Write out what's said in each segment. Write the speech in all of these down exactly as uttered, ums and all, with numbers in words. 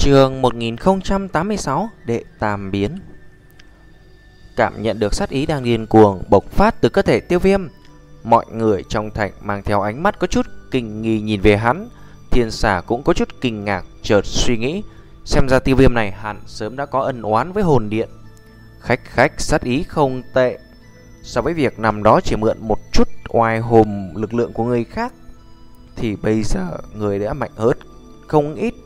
Chương một nghìn không trăm tám mươi sáu Đệ Tam Biến. Cảm nhận được sát ý đang điên cuồng bộc phát từ cơ thể Tiêu Viêm, mọi người trong thành mang theo ánh mắt có chút kinh nghi nhìn về hắn. Thiên Xà cũng có chút kinh ngạc, chợt suy nghĩ, xem ra Tiêu Viêm này hẳn sớm đã có ân oán với hồn điện. Khách khách sát ý không tệ, so với việc nằm đó chỉ mượn một chút oai hùng lực lượng của người khác thì bây giờ người đã mạnh hơn không ít.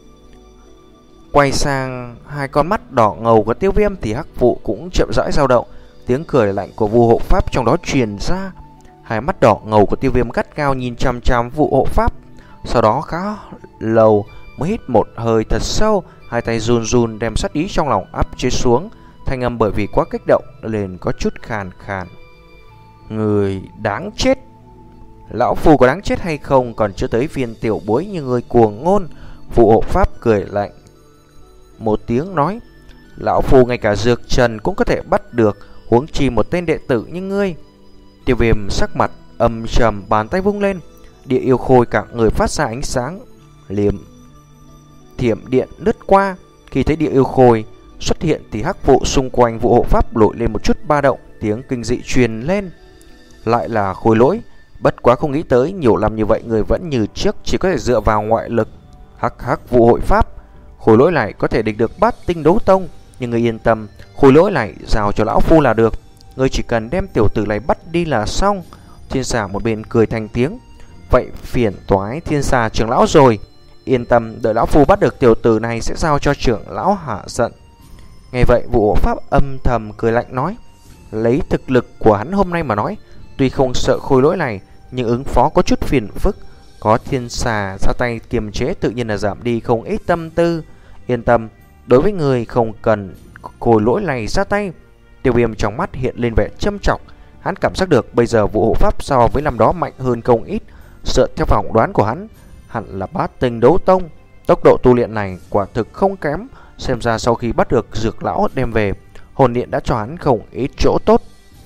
Quay sang hai con mắt đỏ ngầu của Tiêu Viêm thì Hắc Vụ cũng chậm rãi dao động. Tiếng cười lạnh của Vu Hộ Pháp trong đó truyền ra. Hai mắt đỏ ngầu của Tiêu Viêm gắt gao nhìn chằm chằm Vu Hộ Pháp. Sau đó khá lâu mới hít một hơi thật sâu, hai tay run run đem sát ý trong lòng áp chế xuống. Thanh âm bởi vì quá kích động nên có chút khàn khàn. Người đáng chết. Lão Phu có đáng chết hay không còn chưa tới phiên tiểu bối như người cuồng ngôn. Vu Hộ Pháp cười lạnh một tiếng nói, lão Phu ngay cả dược trần cũng có thể bắt được, huống chi một tên đệ tử như ngươi. Tiêu Viêm sắc mặt âm trầm, bàn tay vung lên, địa yêu khôi cả người phát ra ánh sáng liềm thiểm điện lướt qua. Khi thấy địa yêu khôi xuất hiện thì Hắc Vụ xung quanh Vu Hộ Pháp nổi lên một chút ba động, tiếng kinh dị truyền lên. Lại là Khôi Lỗi, bất quá không nghĩ tới nhiều năm như vậy người vẫn như trước chỉ có thể dựa vào ngoại lực. Hắc Hắc Vụ Hội Pháp, Khôi Lỗi này có thể địch được Bát Tinh Đấu Tông, nhưng người yên tâm, Khôi Lỗi này giao cho lão Phu là được, người chỉ cần đem tiểu tử này bắt đi là xong. Thiên Xà một bên cười thành tiếng, vậy phiền toái Thiên Xà trưởng lão rồi, yên tâm, đợi lão Phu bắt được tiểu tử này sẽ giao cho trưởng lão hạ giận. Nghe vậy Vụ Hộ Pháp âm thầm cười lạnh nói, lấy thực lực của hắn hôm nay mà nói, tuy không sợ Khôi Lỗi này nhưng ứng phó có chút phiền phức. Có Thiên Xà ra tay kiềm chế tự nhiên là giảm đi không ít tâm tư. Yên tâm, đối với người không cần Khôi Lỗi này ra tay. Tiêu Viêm trong mắt hiện lên vẻ châm trọng. Hắn cảm giác được bây giờ Vụ Hộ Pháp so với năm đó mạnh hơn không ít. Sợ theo phỏng đoán của hắn, hẳn là Bát Tinh Đấu Tông. Tốc độ tu luyện này quả thực không kém. Xem ra sau khi bắt được dược lão đem về, hồn điện đã cho hắn không ít chỗ tốt.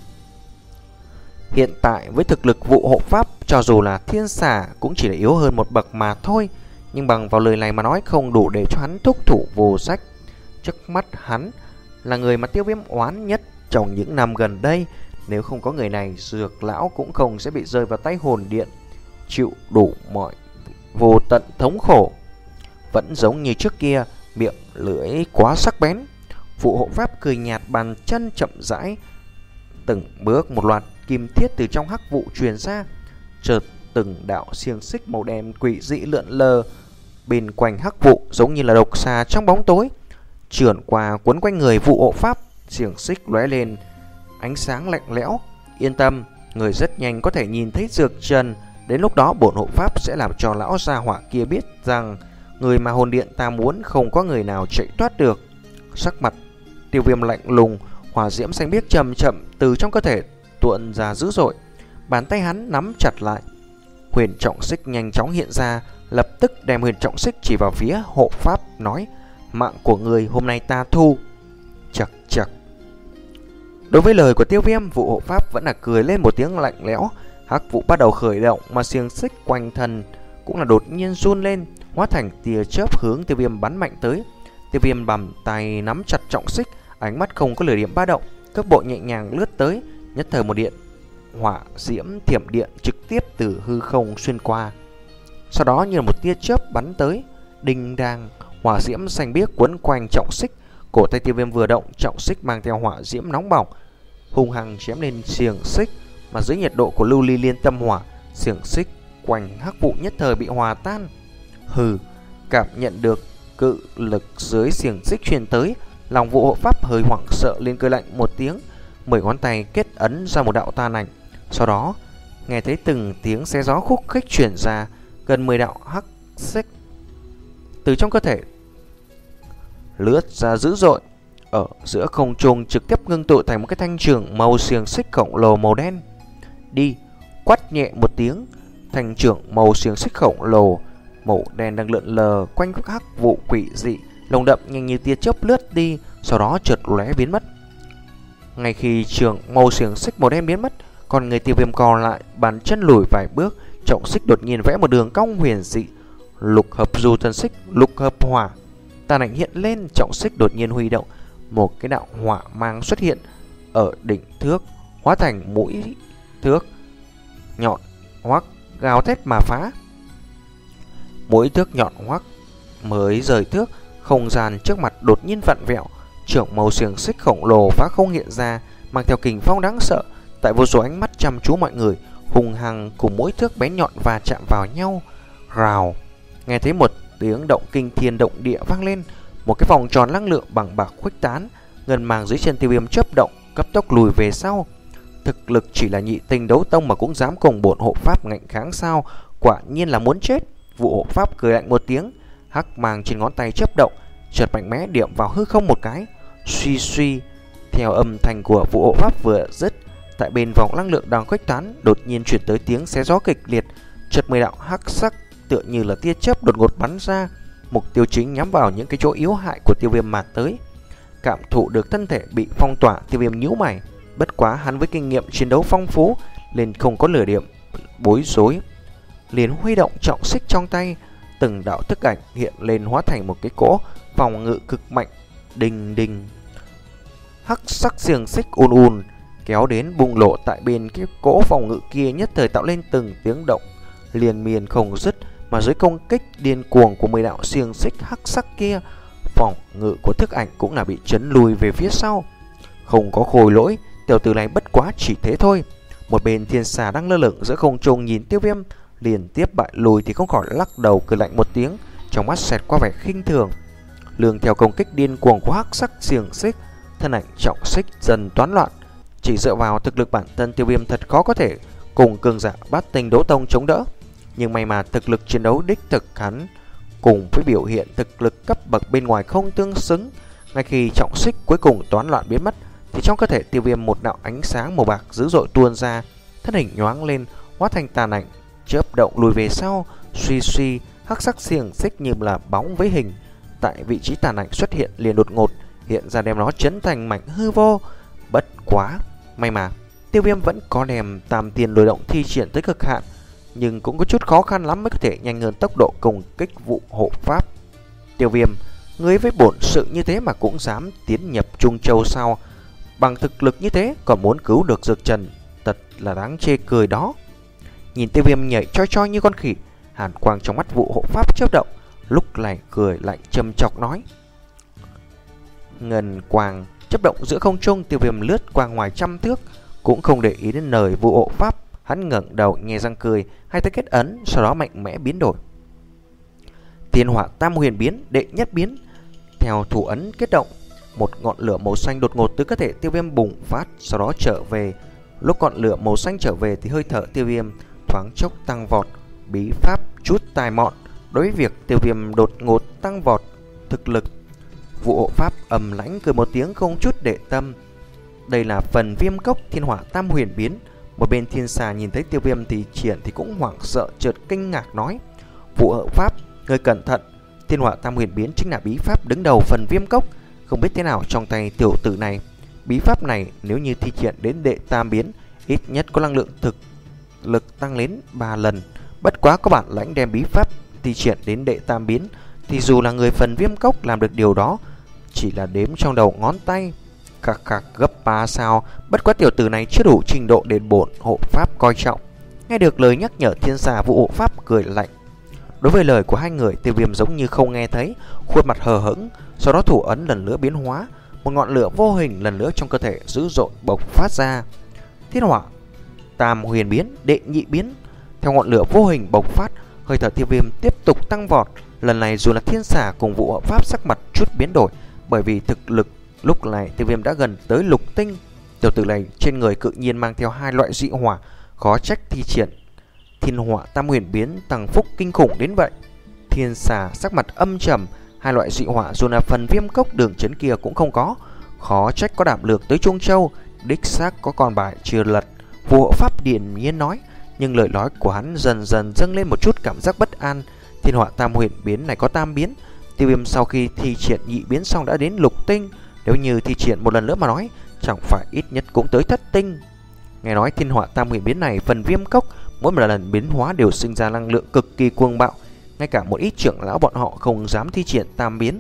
Hiện tại với thực lực Vụ Hộ Pháp, cho dù là Thiên Xà cũng chỉ là yếu hơn một bậc mà thôi. Nhưng bằng vào lời này mà nói không đủ để cho hắn thúc thủ vô sách. Trước mắt hắn là người mà Tiêu Viêm oán nhất trong những năm gần đây. Nếu không có người này, dược lão cũng không sẽ bị rơi vào tay hồn điện, chịu đủ mọi vô tận thống khổ. Vẫn giống như trước kia, miệng lưỡi quá sắc bén. Vụ Hộ Pháp cười nhạt, bàn chân chậm rãi, từng bước một loạt kim thiết từ trong hắc vụ truyền ra. Chợt từng đạo xiềng xích màu đen quỷ dị lượn lờ bên quanh hắc vụ, giống như là độc xà trong bóng tối, trườn qua quấn quanh người Vụ Hộ Pháp. Xiềng xích lóe lên ánh sáng lạnh lẽo. Yên tâm, người rất nhanh có thể nhìn thấy dược trần. Đến lúc đó bổn hộ pháp sẽ làm cho lão gia hỏa kia biết rằng người mà hồn điện ta muốn không có người nào chạy thoát được. Sắc mặt Tiêu Viêm lạnh lùng, hỏa diễm xanh biếc chậm chậm từ trong cơ thể tuôn ra dữ dội. Bàn tay hắn nắm chặt lại, huyền trọng xích nhanh chóng hiện ra, lập tức đem huyền trọng xích chỉ vào phía hộ pháp, nói: mạng của người hôm nay ta thu. Chật chật. Đối với lời của Tiêu Viêm, Vụ Hộ Pháp vẫn là cười lên một tiếng lạnh lẽo. Hắc vụ bắt đầu khởi động, mà xiềng xích quanh thân cũng là đột nhiên run lên, hóa thành tia chớp hướng Tiêu Viêm bắn mạnh tới. Tiêu Viêm bằng tay nắm chặt trọng xích, ánh mắt không có lửa điểm ba động, cước bộ nhẹ nhàng lướt tới, nhất thời một điện hỏa diễm thiểm điện trực tiếp từ hư không xuyên qua. Sau đó như là một tia chớp bắn tới, đinh đang, hỏa diễm xanh biếc quấn quanh trọng xích. Cổ tay Tiêu Viêm vừa động, trọng xích mang theo hỏa diễm nóng bỏng hung hăng chém lên xiềng xích, mà dưới nhiệt độ của lưu ly liên tâm hỏa, xiềng xích quanh hắc vụ nhất thời bị hòa tan. Hừ, cảm nhận được cự lực dưới xiềng xích truyền tới, lòng Vụ Hộ Pháp hơi hoảng sợ lên, cười lạnh một tiếng, mười ngón tay kết ấn ra một đạo tàn ảnh. Sau đó nghe thấy từng tiếng xé gió khúc khích truyền ra, gần mười đạo hắc xích từ trong cơ thể lướt ra dữ dội, ở giữa không trung trực tiếp ngưng tụ thành một cái thanh trường màu xiềng xích khổng lồ màu đen. Đi, quát nhẹ một tiếng, thanh trường màu xiềng xích khổng lồ màu đen đang lượn lờ quanh các hắc vụ quỷ dị, lồng đậm nhanh như tia chớp lướt đi, sau đó chợt lóe biến mất. Ngay khi trường màu xiềng xích màu đen biến mất, còn người Tiêu Viêm còn lại, bàn chân lùi vài bước, trọng xích đột nhiên vẽ một đường cong huyền dị, lục hợp du thân xích, lục hợp hỏa. tàn ảnh hiện lên, trọng xích đột nhiên huy động, một cái đạo hỏa mang xuất hiện ở đỉnh thước, hóa thành mũi thước nhọn hoắc gào thét mà phá. Mũi thước nhọn hoắc mới rời thước, không gian trước mặt đột nhiên vặn vẹo, trưởng màu xiềng xích khổng lồ phá không hiện ra, mang theo kình phong đáng sợ. Tại vô số ánh mắt chăm chú mọi người, hùng hăng cùng mũi thước bé nhọn và chạm vào nhau. Rào, nghe thấy một tiếng động kinh thiên động địa vang lên, một cái vòng tròn năng lượng bằng bạc khuếch tán, ngân màng dưới chân Tiêu Viêm chớp động, cấp tốc lùi về sau. Thực lực chỉ là nhị tinh đấu tông mà cũng dám cùng bổn hộ pháp ngạnh kháng sao? Quả nhiên là muốn chết. Vụ hộ pháp cười lạnh một tiếng, hắc màng trên ngón tay chớp động, chợt mạnh mẽ điểm vào hư không một cái. Suy suy, theo âm thanh của vụ hộ pháp vừa dứt, tại bên vòng năng lượng đang khuếch tán đột nhiên chuyển tới tiếng xé gió kịch liệt, chợt mười đạo hắc sắc tựa như là tia chớp đột ngột bắn ra, mục tiêu chính nhắm vào những cái chỗ yếu hại của Tiêu Viêm mà tới. Cảm thụ được thân thể bị phong tỏa, Tiêu Viêm nhíu mày. Bất quá hắn với kinh nghiệm chiến đấu phong phú nên không có lửa điểm bối rối, liền huy động trọng xích trong tay, từng đạo thức ảnh hiện lên hóa thành một cái cỗ phòng ngự cực mạnh. Đình đình, hắc sắc xiềng xích ùn ùn kéo đến bùng lộ tại bên cái cỗ phòng ngự kia, nhất thời tạo lên từng tiếng động liên miên không dứt. Mà dưới công kích điên cuồng của mười đạo xiềng xích hắc sắc kia, phòng ngự của thức ảnh cũng là bị chấn lùi về phía sau. Không có khôi lỗi, tiểu tử này bất quá chỉ thế thôi. Một bên thiên xà đang lơ lửng giữa không trung nhìn Tiêu Viêm liên tiếp bại lùi thì không khỏi lắc đầu cười lạnh một tiếng, trong mắt xẹt qua vẻ khinh thường. Lường theo công kích điên cuồng của hắc sắc xiềng xích, thân ảnh trọng xích dần toán loạn. Chỉ dựa vào thực lực bản thân, Tiêu Viêm thật khó có thể cùng cường giả bát tinh đấu tông chống đỡ. Nhưng may mà thực lực chiến đấu đích thực hắn cùng với biểu hiện thực lực cấp bậc bên ngoài không tương xứng. Ngay khi trọng xích cuối cùng toán loạn biến mất, thì trong cơ thể Tiêu Viêm một đạo ánh sáng màu bạc dữ dội tuôn ra, thân hình nhoáng lên, hóa thành tàn ảnh, chớp động lùi về sau. Suy suy, hắc sắc xiềng xích như là bóng với hình tại vị trí tàn ảnh xuất hiện liền đột ngột hiện ra, đem nó chấn thành mảnh hư vô. Bất quá may mà Tiêu Viêm vẫn có đem tam tiền lôi động thi triển tới cực hạn, nhưng cũng có chút khó khăn lắm mới có thể nhanh hơn tốc độ công kích vụ hộ pháp. Tiêu Viêm, ngươi với bổn sự như thế mà cũng dám tiến nhập Trung Châu sao? Bằng thực lực như thế còn muốn cứu được Dược Trần, thật là đáng chê cười đó. Nhìn Tiêu Viêm nhảy choi choi như con khỉ, hàn quang trong mắt vụ hộ pháp chớp động, lúc này cười lạnh châm chọc nói. Ngân quang chớp động giữa không trung, Tiêu Viêm lướt qua ngoài trăm thước, cũng không để ý đến lời vụ hộ pháp. Hắn ngẩng đầu nhè răng cười, hai tay kết ấn, sau đó mạnh mẽ biến đổi. Thiên hỏa tam huyền biến, đệ nhất biến. Theo thủ ấn kết động, một ngọn lửa màu xanh đột ngột từ cơ thể Tiêu Viêm bùng phát, sau đó trở về. Lúc ngọn lửa màu xanh trở về thì hơi thở Tiêu Viêm thoáng chốc tăng vọt. Bí pháp chút tài mọn. Đối với việc Tiêu Viêm đột ngột tăng vọt thực lực, vụ hộ pháp ầm lãnh cười một tiếng không chút để tâm. Đây là phần viêm cốc thiên hỏa tam huyền biến. Một bên thiên xà nhìn thấy Tiêu Viêm thì triển thì cũng hoảng sợ, chợt kinh ngạc nói: vụ hộ pháp, người cẩn thận, thiên hỏa tam huyền biến chính là bí pháp đứng đầu phần viêm cốc. Không biết thế nào trong tay tiểu tử này, bí pháp này nếu như thi triển đến đệ tam biến, ít nhất có năng lượng thực lực tăng lên ba lần. Bất quá có bản lãnh đem bí pháp thi triển đến đệ tam biến thì dù là người phần viêm cốc làm được điều đó chỉ là đếm trong đầu ngón tay. Khạc khạc gấp ba sao. Bất quá tiểu tử này chưa đủ trình độ để bổn hộ pháp coi trọng. Nghe được lời nhắc nhở, thiên xà vụ hộ pháp cười lạnh. Đối với lời của hai người, Tiêu Viêm giống như không nghe thấy, khuôn mặt hờ hững. Sau đó thủ ấn lần nữa biến hóa, một ngọn lửa vô hình lần nữa trong cơ thể dữ dội bộc phát ra. Thiên hỏa tam huyền biến, đệ nhị biến. Theo ngọn lửa vô hình bộc phát, hơi thở Tiêu Viêm tiếp tục tăng vọt. Lần này dù là thiên xà cùng vụ hộ pháp sắc mặt chút biến đổi, bởi vì thực lực lúc này Tiêu Viêm đã gần tới lục tinh. Tiểu tử này trên người tự nhiên mang theo hai loại dị hỏa, khó trách thi triển thiên hỏa tam huyền biến tăng phúc kinh khủng đến vậy. Thiên xà sắc mặt âm trầm, hai loại dị hỏa dù là phần viêm cốc đường chấn kia cũng không có, khó trách có đảm lược tới Trung Châu, đích xác có con bài chưa lật. Vụ hộ pháp điềm nhiên nói, nhưng lời nói của hắn dần dần dâng lên một chút cảm giác bất an. Thiên hỏa tam huyền biến này có tam biến, Tiêu Viêm sau khi thi triển nhị biến xong đã đến lục tinh, nếu như thi triển một lần nữa mà nói, chẳng phải ít nhất cũng tới thất tinh. Nghe nói thiên hỏa tam huyền biến này phần viêm cốc mỗi một lần biến hóa đều sinh ra năng lượng cực kỳ cuồng bạo, ngay cả một ít trưởng lão bọn họ không dám thi triển tam biến,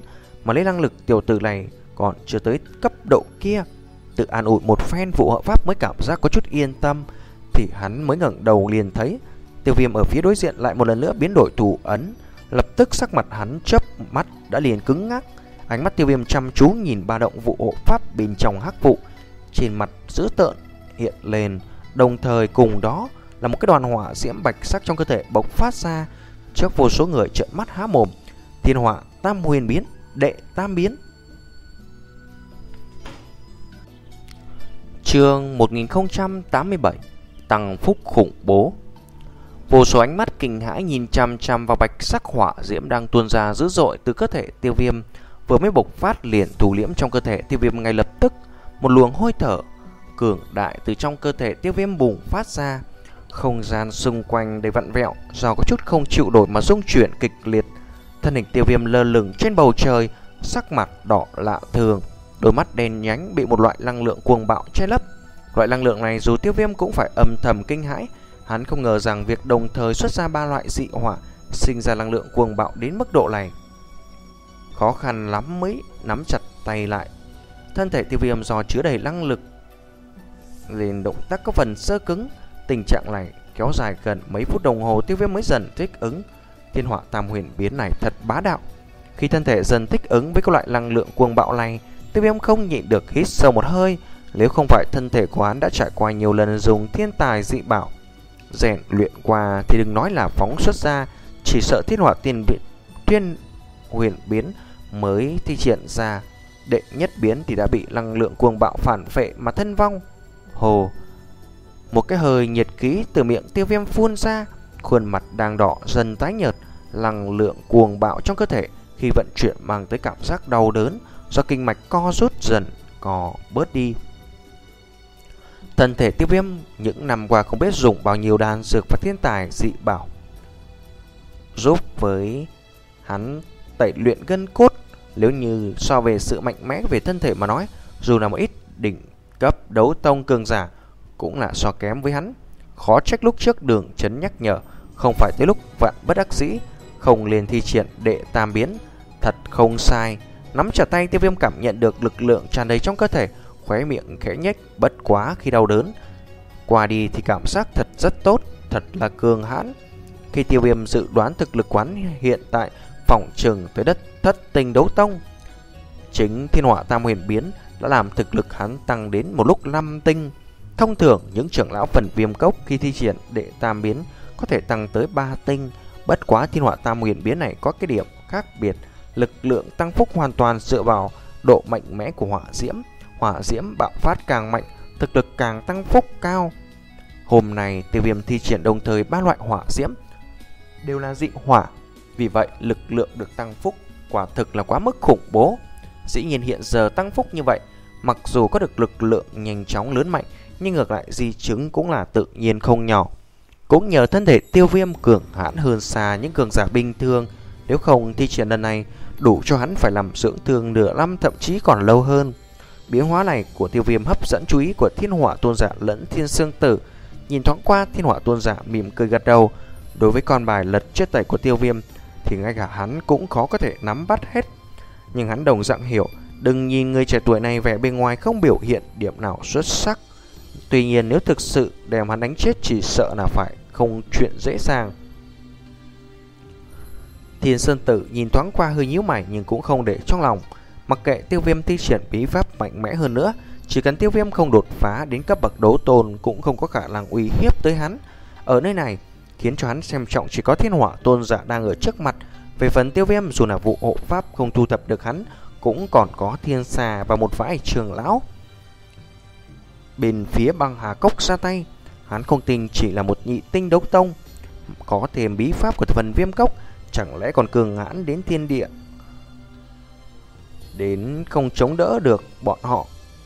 mà lấy năng lực tiểu tử này còn chưa tới cấp độ kia. Tự an ủi một phen, Vụ Hộ Pháp mới cảm giác có chút yên tâm. Thì hắn mới ngẩng đầu liền thấy Tiêu Viêm ở phía đối diện lại một lần nữa biến đổi thủ ấn. Lập tức sắc mặt hắn chớp mắt đã liền cứng ngắc. Ánh mắt Tiêu Viêm chăm chú nhìn ba động Vụ Hộ Pháp bên trong hắc vụ, trên mặt dữ tợn hiện lên, đồng thời cùng đó là một cái đoàn hỏa diễm bạch sắc trong cơ thể bộc phát ra. Trước vô số người trợn mắt há mồm. Thiên Hỏa Tam Huyền Biến, đệ tam biến. Chương một nghìn không trăm tám mươi bảy, Tăng Phúc Khủng Bố. Vô số ánh mắt kinh hãi nhìn chằm chằm vào bạch sắc hỏa diễm đang tuôn ra dữ dội từ cơ thể Tiêu Viêm. Vừa mới bộc phát liền thủ liễm trong cơ thể Tiêu Viêm ngay lập tức. Một luồng hôi thở cường đại từ trong cơ thể Tiêu Viêm bùng phát ra. Không gian xung quanh đầy vặn vẹo, do có chút không chịu nổi mà rung chuyển kịch liệt. Thân hình Tiêu Viêm lơ lửng trên bầu trời, sắc mặt đỏ lạ thường, đôi mắt đen nhánh bị một loại năng lượng cuồng bạo che lấp. Loại năng lượng này dù Tiêu Viêm cũng phải âm thầm kinh hãi. Hắn không ngờ rằng việc đồng thời xuất ra ba loại dị hỏa sinh ra năng lượng cuồng bạo đến mức độ này. Khó khăn lắm mới nắm chặt tay lại. Thân thể Tiêu Viêm do chứa đầy năng lực nên động tác có phần sơ cứng. Tình trạng này kéo dài gần mấy phút đồng hồ, Tiêu Viêm mới dần thích ứng. Thiên Hỏa Tam Huyền Biến này thật bá đạo. Khi thân thể dần thích ứng với các loại năng lượng cuồng bạo này, Tiêu Viêm không nhịn được hít sâu một hơi. Nếu không phải thân thể của hắn đã trải qua nhiều lần dùng thiên tài dị bảo rèn luyện qua thì đừng nói là phóng xuất ra, chỉ sợ Thiên Hỏa Tiên Biến Tuyên Huyền Biến mới thi triển ra đệ nhất biến thì đã bị năng lượng cuồng bạo phản phệ mà thân vong. Hồ, một cái hơi nhiệt khí từ miệng Tiêu Viêm phun ra, khuôn mặt đang đỏ dần tái nhợt. Năng lượng cuồng bạo trong cơ thể khi vận chuyển mang tới cảm giác đau đớn, do kinh mạch co rút dần co bớt đi. Thân thể Tiêu Viêm những năm qua không biết dùng bao nhiêu đan dược và thiên tài dị bảo giúp với hắn tẩy luyện gân cốt. Nếu như so về sự mạnh mẽ về thân thể mà nói, dù là một ít đỉnh cấp đấu tông cường giả cũng là so kém với hắn. Khó trách lúc trước Đường Chấn nhắc nhở không phải tới lúc vạn bất đắc dĩ không liền thi triển đệ tam biến. Thật không sai. Nắm chặt tay, Tiêu Viêm cảm nhận được lực lượng tràn đầy trong cơ thể, khóe miệng khẽ nhếch. Bất quá khi đau đớn qua đi thì cảm giác thật rất tốt, thật là cường hãn. Khi Tiêu Viêm dự đoán thực lực quán hiện tại phỏng chừng tới đất thất tinh đấu tông, chính Thiên Hỏa Tam Huyền Biến đã làm thực lực hắn tăng đến một lúc năm tinh. Thông thường những trưởng lão phần Viêm Cốc khi thi triển đệ tam biến có thể tăng tới ba tinh. Bất quá Thiên Hỏa Tam Huyền Biến này có cái điểm khác biệt, lực lượng tăng phúc hoàn toàn dựa vào độ mạnh mẽ của hỏa diễm. Hỏa diễm bạo phát càng mạnh, thực lực càng tăng phúc cao. Hôm nay Tiêu Viêm thi triển đồng thời ba loại hỏa diễm đều là dị hỏa, vì vậy lực lượng được tăng phúc quả thực là quá mức khủng bố. Dĩ nhiên hiện giờ tăng phúc như vậy, mặc dù có được lực lượng nhanh chóng lớn mạnh, nhưng ngược lại di chứng cũng là tự nhiên không nhỏ. Cũng nhờ thân thể Tiêu Viêm cường hãn hơn xa những cường giả bình thường, nếu không thi triển lần này đủ cho hắn phải làm dưỡng thương nửa năm thậm chí còn lâu hơn. Biến hóa này của Tiêu Viêm hấp dẫn chú ý của Thiên Hỏa Tôn Giả lẫn Thiên Sương Tử. Nhìn thoáng qua, Thiên Hỏa Tôn Giả mỉm cười gật đầu. Đối với con bài lật chết tẩy của Tiêu Viêm thì ngay cả hắn cũng khó có thể nắm bắt hết. Nhưng hắn đồng dạng hiểu, đừng nhìn người trẻ tuổi này vẻ bên ngoài không biểu hiện điểm nào xuất sắc. Tuy nhiên nếu thực sự đem hắn đánh chết chỉ sợ là phải không chuyện dễ dàng. Thiên Sơn Tử nhìn thoáng qua hơi nhíu mày nhưng cũng không để trong lòng. Mặc kệ Tiêu Viêm thi triển bí pháp mạnh mẽ hơn nữa, chỉ cần Tiêu Viêm không đột phá đến cấp bậc đấu tôn cũng không có khả năng uy hiếp tới hắn. Ở nơi này khiến cho hắn xem trọng chỉ có Thiên Hỏa Tôn Giả đang ở trước mặt. Về phần Tiêu Viêm, dù là Vụ Hộ Pháp không thu thập được hắn, cũng còn có Thiên Xà và một vài trưởng lão bên phía Băng Hà Cốc ra tay. Hắn không tin chỉ là một nhị tinh đấu tông, có thêm bí pháp của phần Viêm Cốc, chẳng lẽ còn cường hãn đến thiên địa đến không chống đỡ được bọn họ.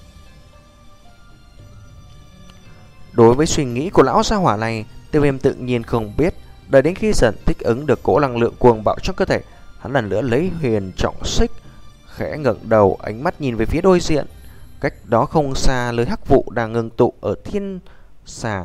Đối với suy nghĩ của lão gia hỏa này, Tiêu Viêm tự nhiên không biết. Đợi đến khi dần thích ứng được cỗ năng lượng cuồng bạo trong cơ thể, hắn lần nữa lấy huyền trọng xích, khẽ ngẩng đầu, ánh mắt nhìn về phía đối diện. Cách đó không xa, lưới hắc vụ đang ngưng tụ ở Thiên Xà.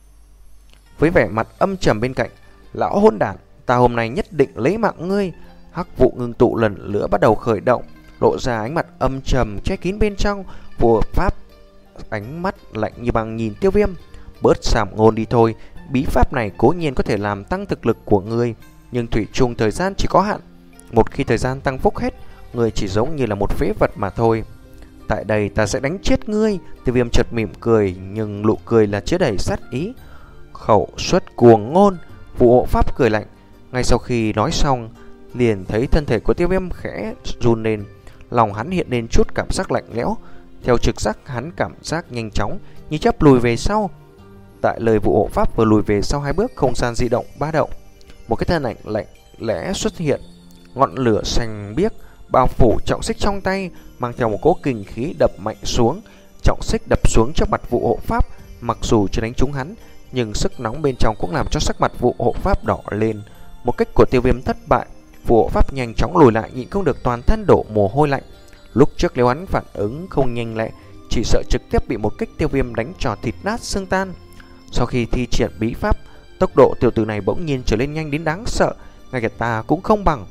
Với vẻ mặt âm trầm bên cạnh, lão hỗn đản, ta hôm nay nhất định lấy mạng ngươi. Hắc vụ ngưng tụ lần nữa bắt đầu khởi động, lộ ra ánh mặt âm trầm che kín bên trong. Vụ hộ pháp ánh mắt lạnh như băng nhìn Tiêu Viêm. Bớt sàm ngôn đi thôi, bí pháp này cố nhiên có thể làm tăng thực lực của ngươi, nhưng thủy chung thời gian chỉ có hạn. Một khi thời gian tăng phúc hết, ngươi chỉ giống như là một phế vật mà thôi. Tại đây ta sẽ đánh chết ngươi. Tiêu Viêm chợt mỉm cười, nhưng nụ cười là chứa đầy sát ý. Khẩu xuất cuồng ngôn. Vụ hộ pháp cười lạnh. Ngay sau khi nói xong, liền thấy thân thể của Tiêu Viêm khẽ run lên. Lòng hắn hiện lên chút cảm giác lạnh lẽo. Theo trực giác, hắn cảm giác nhanh chóng như chớp lùi về sau. Tại lời vụ hộ pháp vừa lùi về sau hai bước, không gian di động ba động. Một cái thân ảnh lạnh lẽ xuất hiện, ngọn lửa xanh biếc bao phủ trọng xích trong tay, mang theo một cỗ kình khí đập mạnh xuống. Trọng xích đập xuống trước mặt vụ hộ pháp, mặc dù chưa đánh trúng hắn, nhưng sức nóng bên trong cũng làm cho sắc mặt vụ hộ pháp đỏ lên. Một kích của Tiêu Viêm thất bại, vụ hộ pháp nhanh chóng lùi lại, nhịn không được toàn thân đổ mồ hôi lạnh. Lúc trước nếu hắn phản ứng không nhanh lẹ, chỉ sợ trực tiếp bị một kích Tiêu Viêm đánh cho thịt nát xương tan. Sau khi thi triển bí pháp, tốc độ tiểu tử này bỗng nhiên trở lên nhanh đến đáng sợ, ngay cả ta cũng không bằng.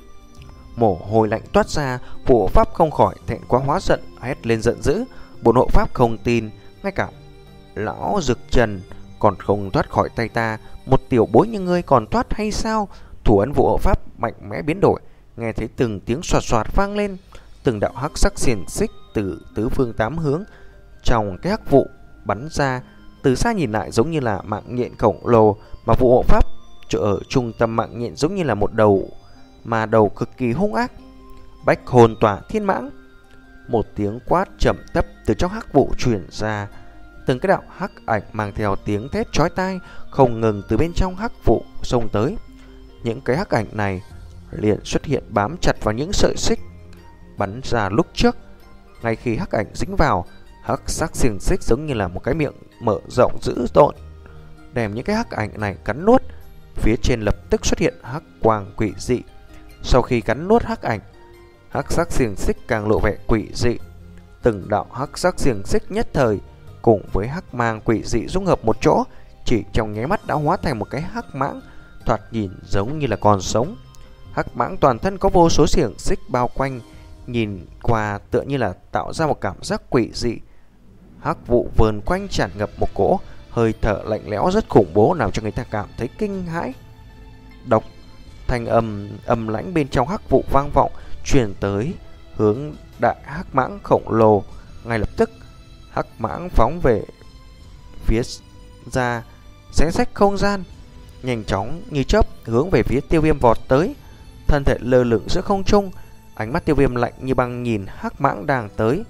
Mồ hôi lạnh toát ra, vụ hộ pháp không khỏi thẹn quá hóa giận, hét lên giận dữ. Bốn hộ pháp không tin, ngay cả lão Dực Trần còn không thoát khỏi tay ta, một tiểu bối như ngươi còn thoát hay sao? Thủ ấn vụ hộ pháp mạnh mẽ biến đổi, nghe thấy từng tiếng xoạt xoạt vang lên, từng đạo hắc sắc xiềng xích từ tứ phương tám hướng trong cái hắc vụ bắn ra. Từ xa nhìn lại giống như là mạng nhện khổng lồ, mà vụ hộ pháp ở trung tâm mạng nhện giống như là một đầu mà đầu cực kỳ hung ác. Bách hồn tỏa thiên mãng. Một tiếng quát trầm thấp từ trong hắc vụ truyền ra, từng cái đạo hắc ảnh mang theo tiếng thét chói tai không ngừng từ bên trong hắc vụ xông tới. Những cái hắc ảnh này liền xuất hiện bám chặt vào những sợi xích bắn ra lúc trước. Ngay khi hắc ảnh dính vào, hắc sắc xiềng xích giống như là một cái miệng mở rộng dữ tợn, đem những cái hắc ảnh này cắn nuốt. Phía trên lập tức xuất hiện hắc quang quỷ dị. Sau khi cắn nuốt hắc ảnh, hắc sắc xiềng xích càng lộ vẻ quỷ dị. Từng đạo hắc sắc xiềng xích nhất thời cùng với hắc mang quỷ dị dung hợp một chỗ, chỉ trong nháy mắt đã hóa thành một cái hắc mãng, thoạt nhìn giống như là còn sống. Hắc mãng toàn thân có vô số xiềng xích bao quanh, nhìn qua tựa như là tạo ra một cảm giác quỷ dị. Hắc vụ vờn quanh tràn ngập một cỗ hơi thở lạnh lẽo rất khủng bố, làm cho người ta cảm thấy kinh hãi. Độc, thanh âm âm lãnh bên trong hắc vụ vang vọng, truyền tới hướng đại hắc mãng khổng lồ. Ngay lập tức, hắc mãng phóng về phía ra, xé rách không gian, nhanh chóng như chớp hướng về phía Tiêu Viêm vọt tới. Thân thể lơ lửng giữa không trung, ánh mắt Tiêu Viêm lạnh như băng nhìn hắc mãng đang tới,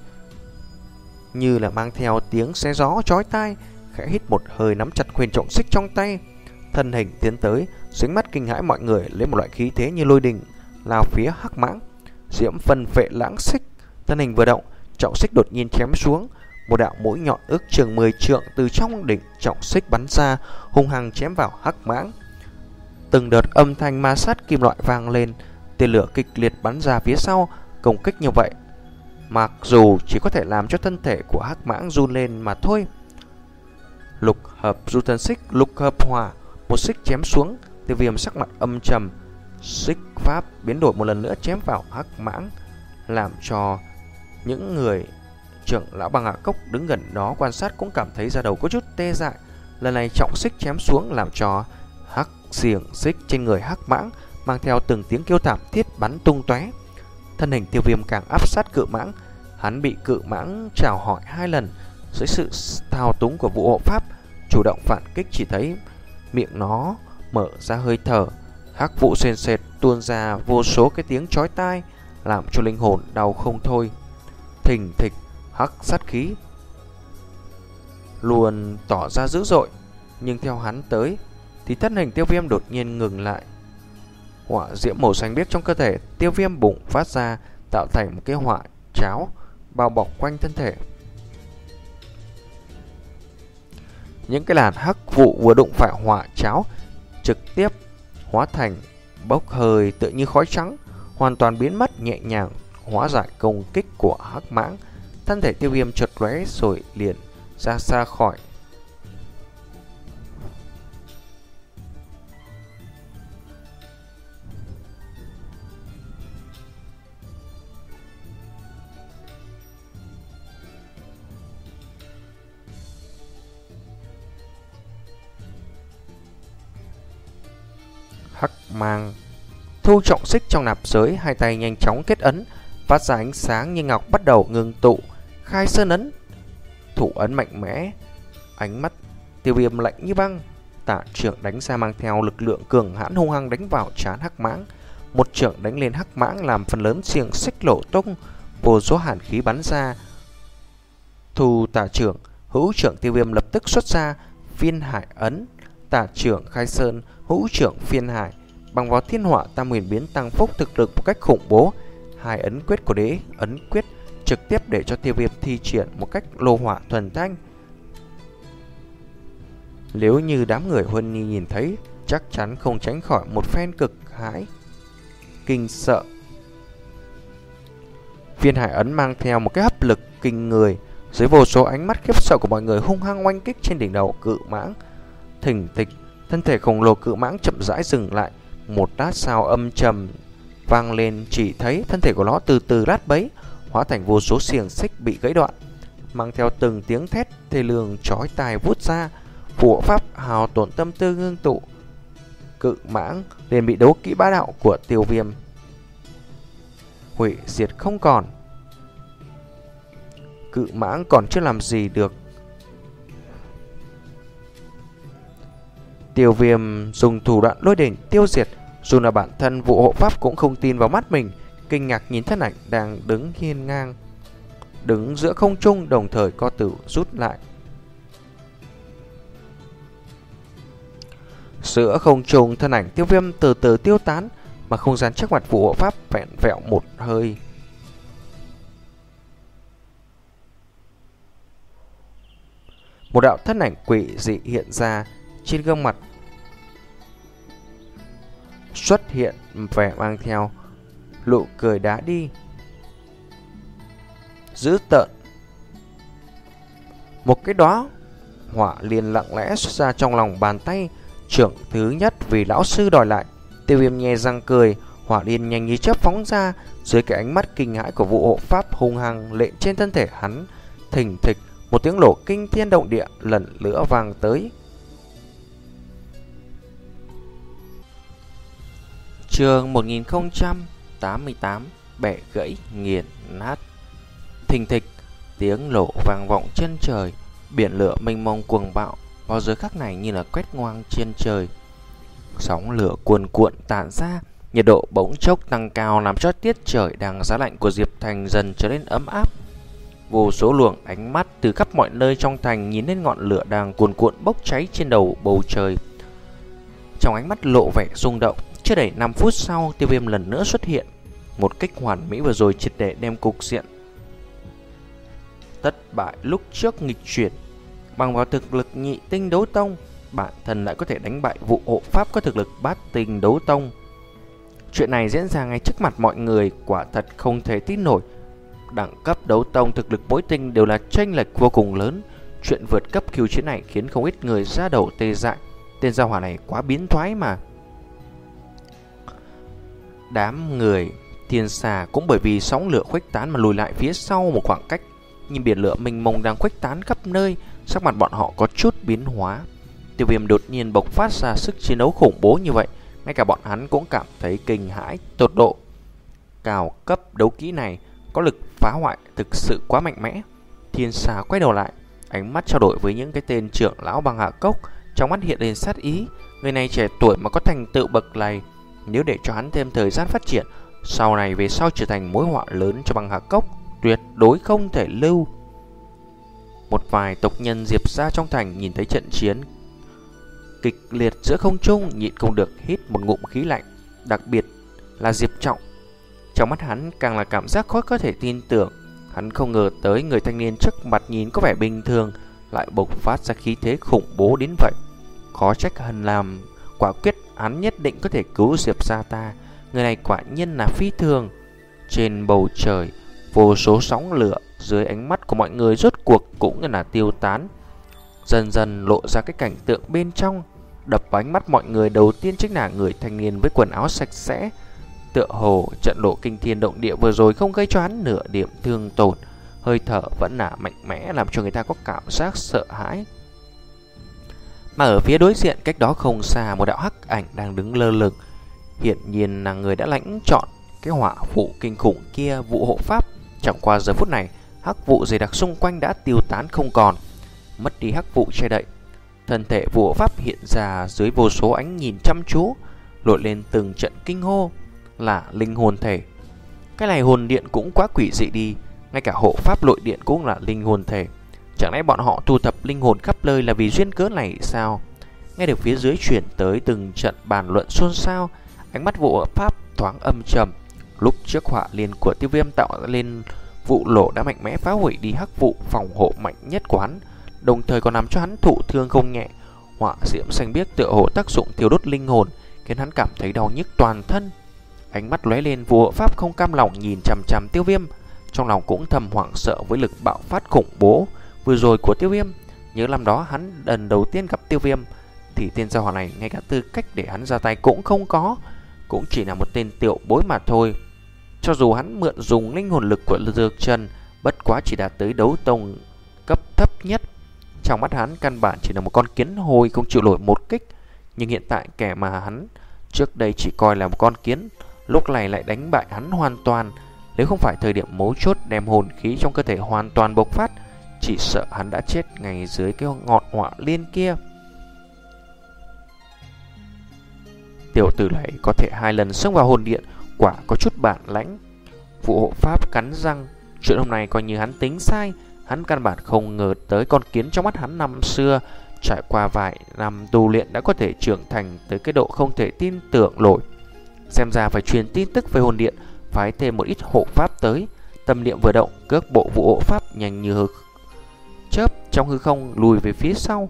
như là mang theo tiếng xé gió chói tai, khẽ hít một hơi nắm chặt huyền trọng xích trong tay, thân hình tiến tới, dính mắt kinh hãi mọi người, lấy một loại khí thế như lôi đình lao phía hắc mãng. Diễm phân phệ lãng xích, thân hình vừa động, trọng xích đột nhiên chém xuống, một đạo mũi nhọn ước chừng mười trượng từ trong đỉnh trọng xích bắn ra, hung hăng chém vào hắc mãng. Từng đợt âm thanh ma sát kim loại vang lên, tên lửa kịch liệt bắn ra phía sau. Công kích như vậy mặc dù chỉ có thể làm cho thân thể của hắc mãng run lên mà thôi. Lục hợp du thân xích, lục hợp hỏa, một xích chém xuống. Tiêu Viêm sắc mặt âm trầm, xích pháp biến đổi một lần nữa chém vào hắc mãng, làm cho những người trưởng lão Băng Hà Cốc đứng gần đó quan sát cũng cảm thấy da đầu có chút tê dại. Lần này trọng xích chém xuống làm cho hắc xiềng xích trên người hắc mãng mang theo từng tiếng kêu thảm thiết bắn tung tóe. Thân hình Tiêu Viêm càng áp sát cự mãng, hắn bị cự mãng chào hỏi hai lần. Dưới sự thao túng của vụ hộ pháp chủ động phản kích, chỉ thấy miệng nó mở ra hơi thở, hắc vụ sền sệt tuôn ra vô số cái tiếng chói tai, làm cho linh hồn đau không thôi. Thình thịch, hắc sát khí luôn tỏ ra dữ dội, nhưng theo hắn tới thì thân hình Tiêu Viêm đột nhiên ngừng lại. Hỏa diễm màu xanh biếc trong cơ thể Tiêu Viêm bùng phát ra, tạo thành một cái hỏa cháo bao bọc quanh thân thể. Những cái làn hắc vụ vừa đụng phải hỏa cháo trực tiếp hóa thành bốc hơi tự như khói trắng, hoàn toàn biến mất, nhẹ nhàng hóa giải công kích của hắc mãng. Thân thể Tiêu Viêm chợt lóe rồi liền ra xa khỏi. mang thu trọng xích trong nạp giới, hai tay nhanh chóng kết ấn, phát ra ánh sáng như ngọc bắt đầu ngưng tụ, khai sơn ấn, thủ ấn mạnh mẽ. Ánh mắt Tiêu Viêm lạnh như băng, tả trưởng đánh ra mang theo lực lượng cường hãn hung hăng đánh vào trán Hắc Mãng. Một trưởng đánh lên Hắc Mãng làm phần lớn xiềng xích nổ tung, vô số hàn khí bắn ra. Thu tả trưởng, hữu trưởng Tiêu Viêm lập tức xuất ra phiên hải ấn, tả trưởng khai sơn, hữu trưởng phiên hải, bằng vào thiên hỏa tam huyền biến tăng phúc thực lực một cách khủng bố. Hai ấn quyết của đế ấn quyết trực tiếp để cho Tiêu Viêm thi triển một cách lô hỏa thuần thanh. Nếu như đám người Huân Nhi nhìn thấy, chắc chắn không tránh khỏi một phen cực hãi kinh sợ. Phiên hải ấn mang theo một cái hấp lực kinh người, dưới vô số ánh mắt khiếp sợ của mọi người hung hăng oanh kích trên đỉnh đầu cự mãng. Thình thịch, thân thể khổng lồ cự mãng chậm rãi dừng lại. Một lát sau âm trầm vang lên, chỉ thấy thân thể của nó từ từ lát bấy, hóa thành vô số xiềng xích bị gãy đoạn, mang theo từng tiếng thét thê lương chói tai vút ra. Phù pháp hào tổn tâm tư ngưng tụ, cự mãng liền bị đấu kỹ bá đạo của Tiêu Viêm hủy diệt không còn. Cự mãng còn chưa làm gì được, Tiêu Viêm dùng thủ đoạn lôi đỉnh tiêu diệt. Dù là bản thân vụ hộ pháp cũng không tin vào mắt mình, kinh ngạc nhìn thân ảnh đang đứng hiên ngang, đứng giữa không trung, đồng thời co tử rút lại. Giữa không trung, thân ảnh Tiêu Viêm từ từ tiêu tán, mà không gian trước mặt vụ hộ pháp vẹn vẹo một hơi. Một đạo thân ảnh quỷ dị hiện ra, trên gương mặt xuất hiện vẻ mang theo nụ cười đã đi, dữ tợn. Một cái đó hỏa liền lặng lẽ xuất ra trong lòng bàn tay, trưởng thứ nhất vì lão sư đòi lại. Tiêu Viêm nhe răng cười, hỏa liên nhanh như chớp phóng ra, dưới cái ánh mắt kinh hãi của vụ hộ pháp hung hăng lệ trên thân thể hắn. Thình thịch, một tiếng nổ kinh thiên động địa lần nữa vang tới. Chương một nghìn không trăm tám mươi tám, bẻ gãy nghiền nát. Thình thịch, tiếng nổ vang vọng trên trời, biển lửa mênh mông cuồng bạo vào giờ khắc này như là quét ngoang trên trời. Sóng lửa cuồn cuộn tản ra, nhiệt độ bỗng chốc tăng cao làm cho tiết trời đang giá lạnh của Diệp Thành dần trở nên ấm áp. Vô số luồng ánh mắt từ khắp mọi nơi trong thành nhìn lên ngọn lửa đang cuồn cuộn bốc cháy trên đầu bầu trời. Trong ánh mắt lộ vẻ rung động. Chưa đầy năm phút sau, Tiêu Viêm lần nữa xuất hiện. Một kích hoàn mỹ vừa rồi triệt để đem cục diện thất bại lúc trước nghịch chuyển. Bằng vào thực lực nhị tinh đấu tông, bản thân lại có thể đánh bại vụ hộ pháp có thực lực bát tinh đấu tông. Chuyện này diễn ra ngay trước mặt mọi người, quả thật không thể tin nổi. Đẳng cấp đấu tông thực lực mỗi tinh đều là chênh lệch vô cùng lớn. Chuyện vượt cấp khiêu chiến này khiến không ít người ra đầu tê dại. Tên gia hỏa này quá biến thoái mà. Đám người Thiên Xà cũng bởi vì sóng lửa khuếch tán mà lùi lại phía sau một khoảng cách. Nhưng biển lửa mênh mông đang khuếch tán khắp nơi, sắc mặt bọn họ có chút biến hóa. Tiêu Viêm đột nhiên bộc phát ra sức chiến đấu khủng bố như vậy, ngay cả bọn hắn cũng cảm thấy kinh hãi tột độ. Cao cấp đấu kỹ này có lực phá hoại thực sự quá mạnh mẽ. Thiên Xà quay đầu lại, ánh mắt trao đổi với những cái tên trưởng lão băng hạ cốc, trong mắt hiện lên sát ý. Người này trẻ tuổi mà có thành tựu bậc này, nếu để cho hắn thêm thời gian phát triển, sau này về sau trở thành mối họa lớn cho băng hạ cốc, tuyệt đối không thể lưu. Một vài tộc nhân Diệp gia trong thành nhìn thấy trận chiến kịch liệt giữa không trung, nhịn không được hít một ngụm khí lạnh. Đặc biệt là Diệp Trọng, trong mắt hắn càng là cảm giác khó có thể tin tưởng. Hắn không ngờ tới người thanh niên trước mặt nhìn có vẻ bình thường lại bộc phát ra khí thế khủng bố đến vậy. Khó trách hắn làm quả quyết hắn nhất định có thể cứu Diệp gia ta. Người này quả nhiên là phi thường. Trên bầu trời, vô số sóng lửa dưới ánh mắt của mọi người rốt cuộc cũng là tiêu tán, dần dần lộ ra cái cảnh tượng bên trong. Đập vào ánh mắt mọi người đầu tiên chính là người thanh niên với quần áo sạch sẽ. Tựa hồ trận lộ kinh thiên động địa vừa rồi không gây cho hắn nửa điểm thương tổn, hơi thở vẫn là mạnh mẽ làm cho người ta có cảm giác sợ hãi. Mà ở phía đối diện cách đó không xa, một đạo hắc ảnh đang đứng lơ lửng, Hiển nhiên là người đã lãnh chọn cái hỏa vụ kinh khủng kia. Vụ hộ pháp chẳng qua giờ phút này, hắc vụ dày đặc xung quanh đã tiêu tán không còn, mất đi hắc vụ che đậy. Thân thể vụ hộ pháp hiện ra dưới vô số ánh nhìn chăm chú, lội lên từng trận kinh hô, là linh hồn thể. Cái này hồn điện cũng quá quỷ dị đi, ngay cả hộ pháp lội điện cũng là linh hồn thể. Chẳng lẽ bọn họ thu thập linh hồn khắp nơi là vì duyên cớ này sao? Nghe được phía dưới chuyển tới từng trận bàn luận xôn xao, ánh mắt vụ hộ pháp thoáng âm trầm. Lúc trước hỏa liên của Tiêu Viêm tạo lên vụ lộ đã mạnh mẽ phá hủy đi hắc vụ phòng hộ mạnh nhất của hắn, đồng thời còn làm cho hắn thụ thương không nhẹ. Hỏa diễm xanh biếc tựa hồ tác dụng thiêu đốt linh hồn, khiến hắn cảm thấy đau nhức toàn thân. Ánh mắt lóe lên, vụ hộ pháp không cam lòng nhìn chằm chằm Tiêu Viêm, trong lòng cũng thầm hoảng sợ với lực bạo phát khủng bố vừa rồi của Tiêu Viêm. Nhớ năm đó hắn lần đầu tiên gặp Tiêu Viêm thì tên gia hỏa này ngay cả tư cách để hắn ra tay cũng không có, cũng chỉ là một tên tiểu bối mà thôi. Cho dù hắn mượn dùng linh hồn lực của Dược Trần, bất quá chỉ đạt tới đấu tông cấp thấp nhất. Trong mắt hắn căn bản chỉ là một con kiến hôi không chịu nổi một kích. Nhưng hiện tại kẻ mà hắn trước đây chỉ coi là một con kiến, lúc này lại đánh bại hắn hoàn toàn. Nếu không phải thời điểm mấu chốt đem hồn khí trong cơ thể hoàn toàn bộc phát, chỉ sợ hắn đã chết ngay dưới cái ngọn hỏa liên kia. Tiểu tử này có thể hai lần xông vào hồn điện, quả có chút bản lãnh. Vụ hộ pháp cắn răng, chuyện hôm nay coi như hắn tính sai. Hắn căn bản không ngờ tới con kiến trong mắt hắn năm xưa, trải qua vài năm tu luyện đã có thể trưởng thành tới cái độ không thể tin tưởng nổi. Xem ra phải truyền tin tức về hồn điện, phái thêm một ít hộ pháp tới. Tâm niệm vừa động, cước bộ vụ hộ pháp nhanh như hư chớp trong hư không lùi về phía sau.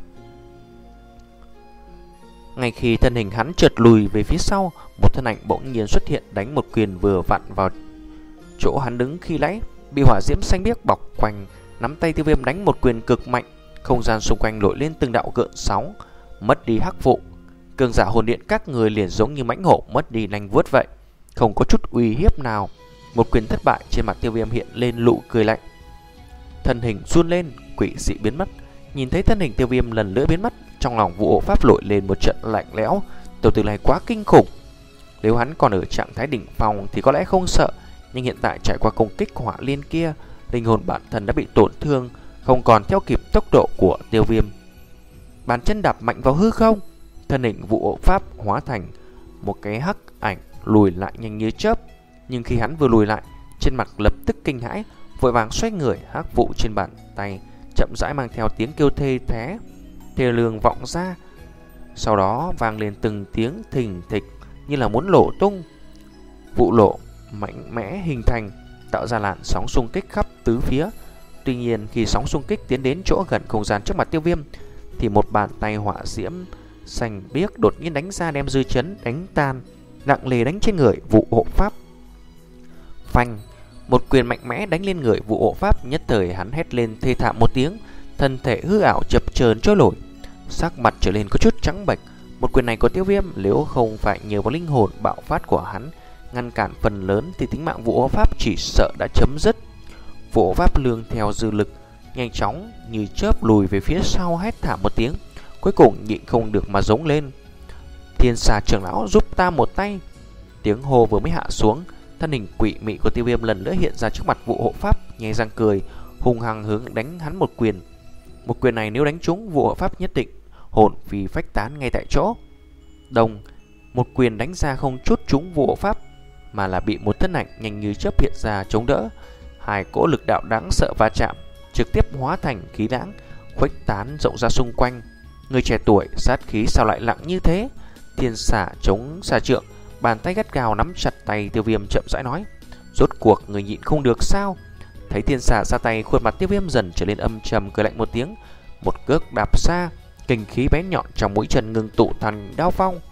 Ngay khi thân hình hắn chợt lùi về phía sau, một thân ảnh bỗng nhiên xuất hiện, đánh một quyền vừa vặn vào chỗ hắn đứng khi nãy. Bị hỏa diễm xanh biếc bọc quanh, nắm tay Tiêu Viêm đánh một quyền cực mạnh, không gian xung quanh nổi lên từng đạo gợn sóng, mất đi hắc vụ. Cường giả hồn điện các người liền giống như mãnh hổ mất đi nanh vuốt vậy, không có chút uy hiếp nào. Một quyền thất bại, trên mặt Tiêu Viêm hiện lên nụ cười lạnh, thân hình run lên, quỷ dị biến mất. Nhìn thấy thân hình Tiêu Viêm lần nữa biến mất, trong lòng vụ hộ pháp nổi lên một trận lạnh lẽo. Tiểu tử này quá kinh khủng. Nếu hắn còn ở trạng thái đỉnh phong thì có lẽ không sợ, nhưng hiện tại trải qua công kích hỏa liên kia, linh hồn bản thân đã bị tổn thương, không còn theo kịp tốc độ của Tiêu Viêm. Bàn chân đạp mạnh vào hư không, thân hình vụ hộ pháp hóa thành một cái hắc ảnh lùi lại nhanh như chớp. Nhưng khi hắn vừa lùi lại, trên mặt lập tức kinh hãi, vội vàng xoay người. Hắc vụ trên bàn tay chậm rãi mang theo tiếng kêu thê thé thê lương vọng ra, sau đó vang lên từng tiếng thình thịch như là muốn nổ tung. Vụ lộ mạnh mẽ hình thành, tạo ra làn sóng xung kích khắp tứ phía. Tuy nhiên khi sóng xung kích tiến đến chỗ gần không gian trước mặt Tiêu Viêm, thì một bàn tay hỏa diễm xanh biếc đột nhiên đánh ra, đem dư chấn đánh tan, nặng nề đánh trên người vụ hộ pháp. Phanh, một quyền mạnh mẽ đánh lên người vụ hộ pháp. Nhất thời hắn hét lên thê thảm một tiếng, thân thể hư ảo chập chờn trôi nổi, sắc mặt trở lên có chút trắng bệch. Một quyền này của Tiêu Viêm nếu không phải nhờ vào linh hồn bạo phát của hắn ngăn cản phần lớn thì tính mạng vụ hộ pháp chỉ sợ đã chấm dứt. Vụ hộ pháp lương theo dư lực, nhanh chóng như chớp lùi về phía sau, hét thảm một tiếng, cuối cùng nhịn không được mà giống lên: Thiên Xà trưởng lão giúp ta một tay. Tiếng hô vừa mới hạ xuống, thân hình quỷ mị của Tiêu Viêm lần nữa hiện ra trước mặt vụ hộ pháp, nhếch răng cười, hung hăng hướng đánh hắn một quyền. Một quyền này nếu đánh trúng, vụ hộ pháp nhất định hồn phi phách tán ngay tại chỗ. Đồng, một quyền đánh ra không chút trúng vụ hộ pháp, mà là bị một thân ảnh nhanh như chớp hiện ra chống đỡ. Hai cỗ lực đạo đáng sợ va chạm, trực tiếp hóa thành khí lãng khuếch tán rộng ra xung quanh. Người trẻ tuổi sát khí sao lại lặng như thế? Thiên Xà chống xà trượng, bàn tay gắt gao nắm chặt tay Tiêu Viêm, chậm rãi nói: Rốt cuộc người nhịn không được sao? Thấy Thiên Xà ra tay, khuôn mặt Tiêu Viêm dần trở lên âm trầm, cười lạnh một tiếng, một cước đạp xa, kinh khí bén nhọn trong mũi chân ngưng tụ thành đao phong.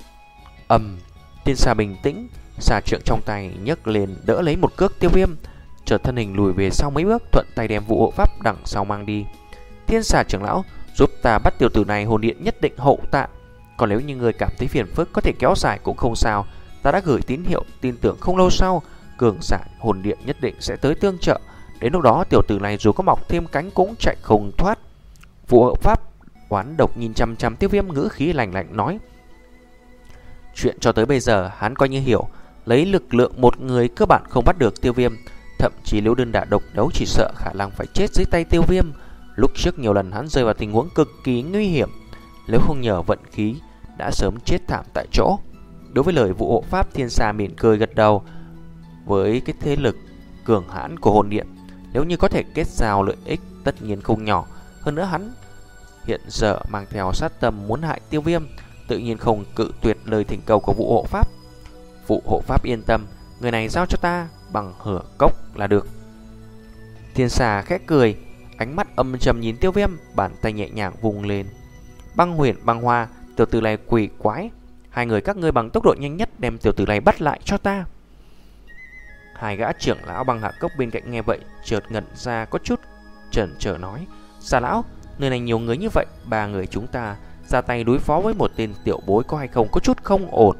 Ầm, Thiên Xà bình tĩnh, xà trượng trong tay nhấc lên đỡ lấy một cước Tiêu Viêm, chợt thân hình lùi về sau mấy bước, thuận tay đem vụ hộ pháp đằng sau mang đi. Thiên Xà trưởng lão, giúp ta bắt tiểu tử này, hồn điện nhất định hậu tạ. Còn nếu như người cảm thấy phiền phức có thể kéo dài cũng không sao, ta đã gửi tín hiệu, tin tưởng không lâu sau cường giả hồn điện nhất định sẽ tới tương trợ. Đến lúc đó tiểu tử này dù có mọc thêm cánh cũng chạy không thoát. Vụ hộ pháp oán độc nhìn chăm chăm Tiêu Viêm, ngữ khí lạnh lạnh nói: Chuyện cho tới bây giờ hắn coi như hiểu, lấy lực lượng một người cơ bản không bắt được Tiêu Viêm. Thậm chí nếu đơn đả độc đấu chỉ sợ khả năng phải chết dưới tay Tiêu Viêm. Lúc trước nhiều lần hắn rơi vào tình huống cực kỳ nguy hiểm, nếu không nhờ vận khí đã sớm chết thảm tại chỗ. Đối với lời vụ hộ pháp, Thiên Sa mỉm cười gật đầu. Với cái thế lực cường hãn của hồn điện, nếu như có thể kết giao lợi ích tất nhiên không nhỏ. Hơn nữa hắn hiện giờ mang theo sát tâm muốn hại Tiêu Viêm, tự nhiên không cự tuyệt lời thỉnh cầu của vụ hộ pháp. Vụ hộ pháp yên tâm, người này giao cho ta bằng hửa cốc là được. Thiên Sa khẽ cười, ánh mắt âm trầm nhìn Tiêu Viêm, bàn tay nhẹ nhàng vùng lên. Băng huyền băng hoa, tiểu tử này quỷ quái, hai người các ngươi bằng tốc độ nhanh nhất đem tiểu tử này bắt lại cho ta. Hai gã trưởng lão băng hạ cốc bên cạnh nghe vậy chợt ngẩn ra, có chút chần chờ nói: Xà lão, nơi này nhiều người như vậy, ba người chúng ta ra tay đối phó với một tên tiểu bối có hay không có chút không ổn.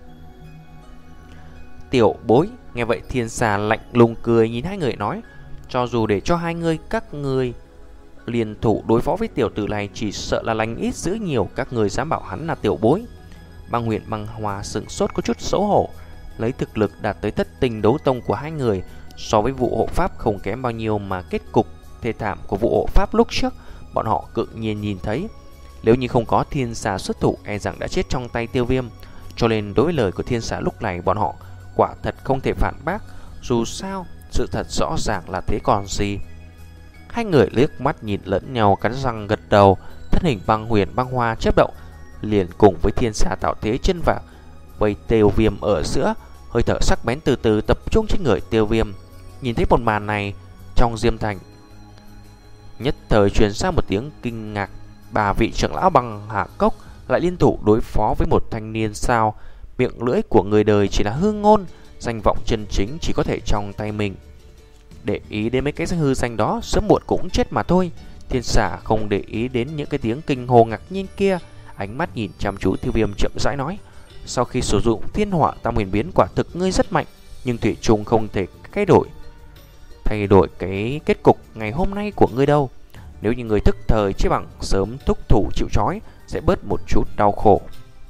Tiểu bối? Nghe vậy Thiên Sa lạnh lùng cười nhìn hai người nói: cho dù để cho hai người các ngươi liên thủ đối phó với tiểu tử này, chỉ sợ là lành ít dữ nhiều, các người dám bảo hắn là tiểu bối? Băng huyền băng hoa sững sốt có chút xấu hổ. Lấy thực lực đạt tới thất tình đấu tông của hai người so với vụ hộ pháp không kém bao nhiêu, mà kết cục thê thảm của vụ hộ pháp lúc trước bọn họ tự nhiên nhìn thấy. Nếu như không có Thiên Sa xuất thủ, e rằng đã chết trong tay Tiêu Viêm. Cho nên đối với lời của Thiên Sa lúc này, bọn họ quả thật không thể phản bác. Dù sao sự thật rõ ràng là thế còn gì. Hai người liếc mắt nhìn lẫn nhau, cắn răng gật đầu. Thân hình băng huyền băng hoa chớp động, liền cùng với Thiên Sa tạo thế chân vàng vây Tiêu Viêm ở giữa. Hơi thở sắc bén từ từ tập trung trên người Tiêu Viêm. Nhìn thấy một màn này, trong Diêm Thành nhất thời truyền ra một tiếng kinh ngạc. Ba vị trưởng lão băng hạ cốc lại liên thủ đối phó với một thanh niên sao? Miệng lưỡi của người đời chỉ là hư ngôn, danh vọng chân chính chỉ có thể trong tay mình. Để ý đến mấy cái hư danh đó, sớm muộn cũng chết mà thôi. Thiên Sa không để ý đến những cái tiếng kinh hồ ngạc nhiên kia, ánh mắt nhìn chăm chú Tiêu Viêm chậm rãi nói: sau khi sử dụng thiên hỏa tam huyền biến, quả thực ngươi rất mạnh, nhưng thủy chung không thể thay đổi thay đổi cái kết cục ngày hôm nay của ngươi đâu. Nếu như người thức thời, chỉ bằng sớm thúc thủ chịu trói, sẽ bớt một chút đau khổ.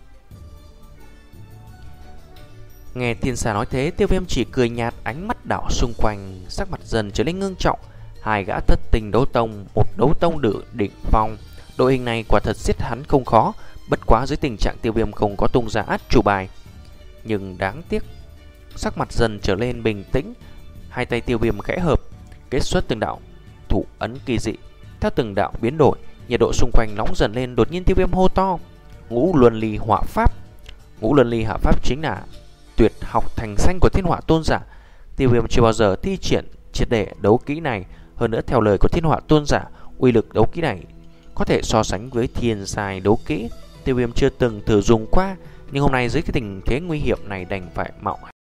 Nghe Thiên Sa nói thế, Tiêu Viêm chỉ cười nhạt, ánh mắt đảo xung quanh, sắc mặt dần trở nên ngưng trọng. Hai gã thất tình đấu tông, một đấu tông đự đỉnh phong, đội hình này quả thật giết hắn không khó. Bất quá dưới tình trạng Tiêu Viêm không có tung ra át chủ bài. Nhưng đáng tiếc, sắc mặt dần trở lên bình tĩnh. Hai tay Tiêu Viêm khẽ hợp, kết xuất từng đạo thủ ấn kỳ dị. Theo từng đạo biến đổi, nhiệt độ xung quanh nóng dần lên. Đột nhiên Tiêu Viêm hô to: Ngũ Luân Ly Hỏa Pháp. Ngũ Luân Ly Hỏa Pháp chính là tuyệt học thành danh của Thiên Hỏa Tôn giả. Tiêu Viêm chưa bao giờ thi triển triệt để đấu kỹ này. Hơn nữa theo lời của Thiên Hỏa Tôn giả, uy lực đấu kỹ này có thể so sánh với thiên giai đấu kỹ. Tiêu Viêm chưa từng thử dùng qua, nhưng hôm nay dưới cái tình thế nguy hiểm này đành phải mạo